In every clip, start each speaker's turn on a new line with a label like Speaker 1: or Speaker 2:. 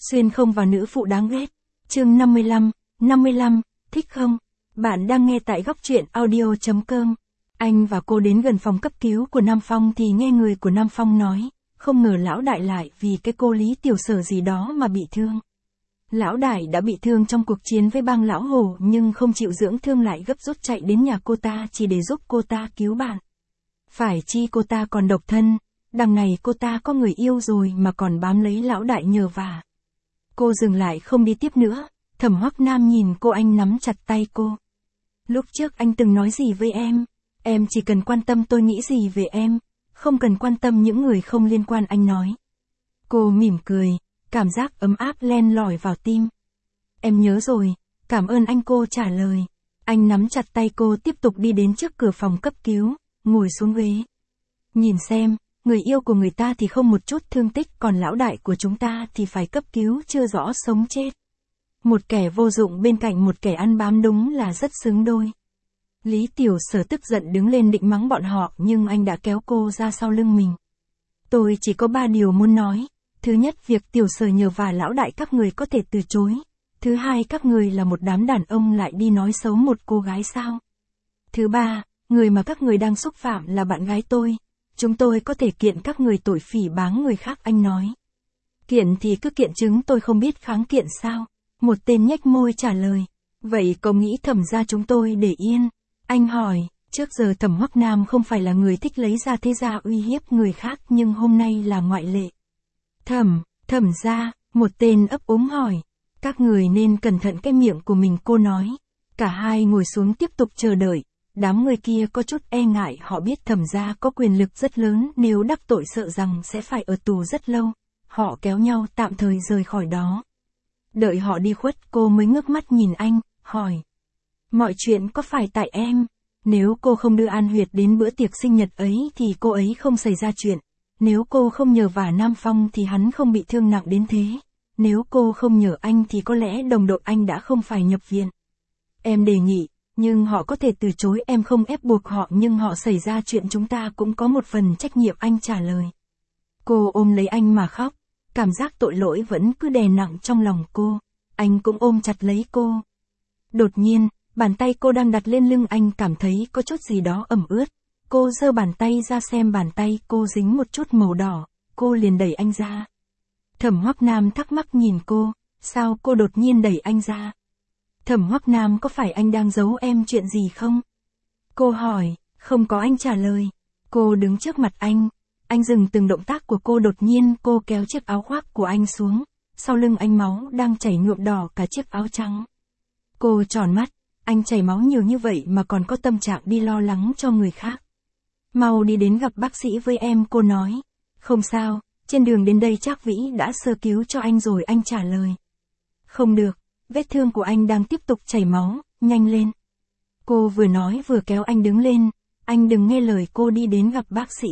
Speaker 1: Xuyên không vào nữ phụ đáng ghét. Chương 55, thích không? Bạn đang nghe tại góc truyện audio.com. Anh và cô đến gần phòng cấp cứu của Nam Phong thì nghe người của Nam Phong nói, không ngờ lão đại lại vì cái cô Lý Tiểu Sở gì đó mà bị thương. Lão đại đã bị thương trong cuộc chiến với bang lão Hồ nhưng không chịu dưỡng thương lại gấp rút chạy đến nhà cô ta chỉ để giúp cô ta cứu bạn. Phải chi cô ta còn độc thân, đằng này cô ta có người yêu rồi mà còn bám lấy lão đại nhờ vả. Cô dừng lại không đi tiếp nữa, Thẩm Hoắc Nam nhìn cô, anh nắm chặt tay cô. Lúc trước anh từng nói gì với em chỉ cần quan tâm tôi nghĩ gì về em, không cần quan tâm những người không liên quan, anh nói. Cô mỉm cười, cảm giác ấm áp len lỏi vào tim. Em nhớ rồi, cảm ơn anh, cô trả lời. Anh nắm chặt tay cô tiếp tục đi đến trước cửa phòng cấp cứu, ngồi xuống ghế. Nhìn xem, người yêu của người ta thì không một chút thương tích, còn lão đại của chúng ta thì phải cấp cứu chưa rõ sống chết. Một kẻ vô dụng bên cạnh một kẻ ăn bám đúng là rất xứng đôi. Lý Tiểu Sở tức giận đứng lên định mắng bọn họ nhưng anh đã kéo cô ra sau lưng mình. Tôi chỉ có 3 điều muốn nói. Thứ nhất, việc Tiểu Sở nhờ vả lão đại các người có thể từ chối. Thứ hai, các người là một đám đàn ông lại đi nói xấu một cô gái sao. Thứ ba, người mà các người đang xúc phạm là bạn gái tôi. Chúng tôi có thể kiện các người tội phỉ báng người khác, anh nói. Kiện thì cứ kiện, chứng tôi không biết kháng kiện sao. Một tên nhếch môi trả lời. Vậy cậu nghĩ Thẩm gia chúng tôi để yên? Anh hỏi. Trước giờ Thẩm Hoắc Nam không phải là người thích lấy ra thế gia uy hiếp người khác nhưng hôm nay là ngoại lệ. Thẩm gia, một tên ấp úng hỏi. Các người nên cẩn thận cái miệng của mình, cô nói. Cả hai ngồi xuống tiếp tục chờ đợi. Đám người kia có chút e ngại, họ biết Thẩm gia có quyền lực rất lớn, nếu đắc tội sợ rằng sẽ phải ở tù rất lâu. Họ kéo nhau tạm thời rời khỏi đó. Đợi họ đi khuất cô mới ngước mắt nhìn anh, hỏi. Mọi chuyện có phải tại em? Nếu cô không đưa An Huyệt đến bữa tiệc sinh nhật ấy thì cô ấy không xảy ra chuyện. Nếu cô không nhờ vả Nam Phong thì hắn không bị thương nặng đến thế. Nếu cô không nhờ anh thì có lẽ đồng đội anh đã không phải nhập viện. Em đề nghị, nhưng họ có thể từ chối, em không ép buộc họ, nhưng họ xảy ra chuyện chúng ta cũng có một phần trách nhiệm, anh trả lời. Cô ôm lấy anh mà khóc, cảm giác tội lỗi vẫn cứ đè nặng trong lòng cô. Anh cũng ôm chặt lấy cô. Đột nhiên, bàn tay cô đang đặt lên lưng anh cảm thấy có chút gì đó ẩm ướt. Cô giơ bàn tay ra xem, bàn tay cô dính một chút màu đỏ, cô liền đẩy anh ra. Thẩm Hoắc Nam thắc mắc nhìn cô, sao cô đột nhiên đẩy anh ra? Thẩm Hoắc Nam, có phải anh đang giấu em chuyện gì không? Cô hỏi. Không có, anh trả lời. Cô đứng trước mặt anh dừng từng động tác của cô, đột nhiên cô kéo chiếc áo khoác của anh xuống, sau lưng anh máu đang chảy nhuộm đỏ cả chiếc áo trắng. Cô tròn mắt, anh chảy máu nhiều như vậy mà còn có tâm trạng đi lo lắng cho người khác. Mau đi đến gặp bác sĩ với em, cô nói. Không sao, trên đường đến đây Trác Vĩ đã sơ cứu cho anh rồi, anh trả lời. Không được, vết thương của anh đang tiếp tục chảy máu, nhanh lên. Cô vừa nói vừa kéo anh đứng lên, anh đừng nghe lời cô, đi đến gặp bác sĩ.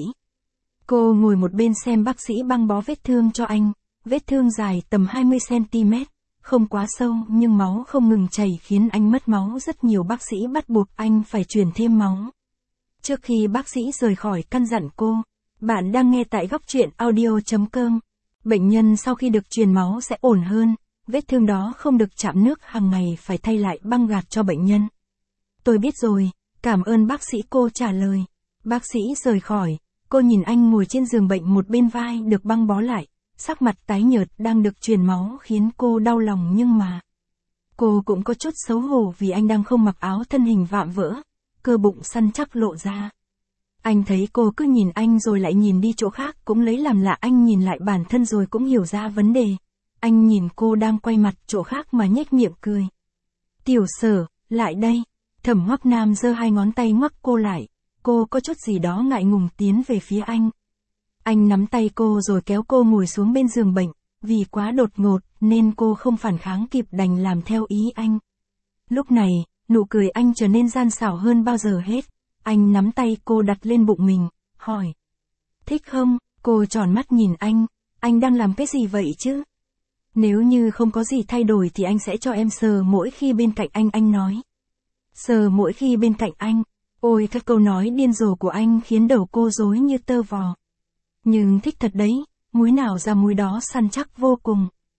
Speaker 1: Cô ngồi một bên xem bác sĩ băng bó vết thương cho anh, vết thương dài tầm 20cm, không quá sâu nhưng máu không ngừng chảy khiến anh mất máu rất nhiều, bác sĩ bắt buộc anh phải truyền thêm máu. Trước khi bác sĩ rời khỏi căn dặn cô, bạn đang nghe tại góc truyện audio.com. Bệnh nhân sau khi được truyền máu sẽ ổn hơn, vết thương đó không được chạm nước, hàng ngày phải thay lại băng gạc cho bệnh nhân. Tôi biết rồi, cảm ơn bác sĩ, cô trả lời. Bác sĩ rời khỏi, cô nhìn anh ngồi trên giường bệnh, một bên vai được băng bó lại, sắc mặt tái nhợt đang được truyền máu khiến cô đau lòng, nhưng mà cô cũng có chút xấu hổ vì anh đang không mặc áo, thân hình vạm vỡ, cơ bụng săn chắc lộ ra. Anh thấy cô cứ nhìn anh rồi lại nhìn đi chỗ khác, cũng lấy làm lạ, anh nhìn lại bản thân rồi cũng hiểu ra vấn đề. Anh nhìn cô đang quay mặt chỗ khác mà nhếch miệng cười. Tiểu Sở, lại đây. Thẩm Hoắc Nam giơ 2 ngón tay ngoắc cô lại. Cô có chút gì đó ngại ngùng tiến về phía anh. Anh nắm tay cô rồi kéo cô ngồi xuống bên giường bệnh, vì quá đột ngột nên cô không phản kháng kịp, đành làm theo ý anh. Lúc này, nụ cười anh trở nên gian xảo hơn bao giờ hết. Anh nắm tay cô đặt lên bụng mình, hỏi. Thích không? Cô tròn mắt nhìn anh đang làm cái gì vậy chứ? Nếu như không có gì thay đổi thì anh sẽ cho em sờ mỗi khi bên cạnh anh nói. Sờ mỗi khi bên cạnh anh. Ôi, các câu nói điên rồ của anh khiến đầu cô rối như tơ vò. Nhưng thích thật đấy, múi nào ra múi đó, săn chắc vô cùng.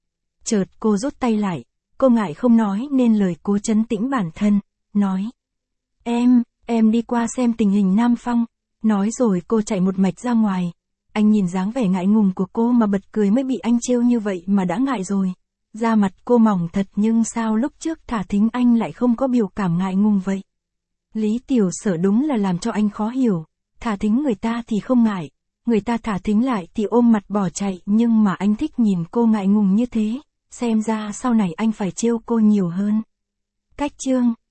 Speaker 1: Chợt cô rút tay lại, cô ngại không nói nên lời, cố trấn tĩnh bản thân, nói. Em đi qua xem tình hình Nam Phong. Nói rồi cô chạy một mạch ra ngoài. Anh nhìn dáng vẻ ngại ngùng của cô mà bật cười, mới bị anh trêu như vậy mà đã ngại rồi. Da mặt cô mỏng thật, nhưng sao lúc trước thả thính anh lại không có biểu cảm ngại ngùng vậy? Lý Tiểu Sở đúng là làm cho anh khó hiểu. Thả thính người ta thì không ngại, người ta thả thính lại thì ôm mặt bỏ chạy, nhưng mà anh thích nhìn cô ngại ngùng như thế. Xem ra sau này anh phải trêu cô nhiều hơn. Cách chương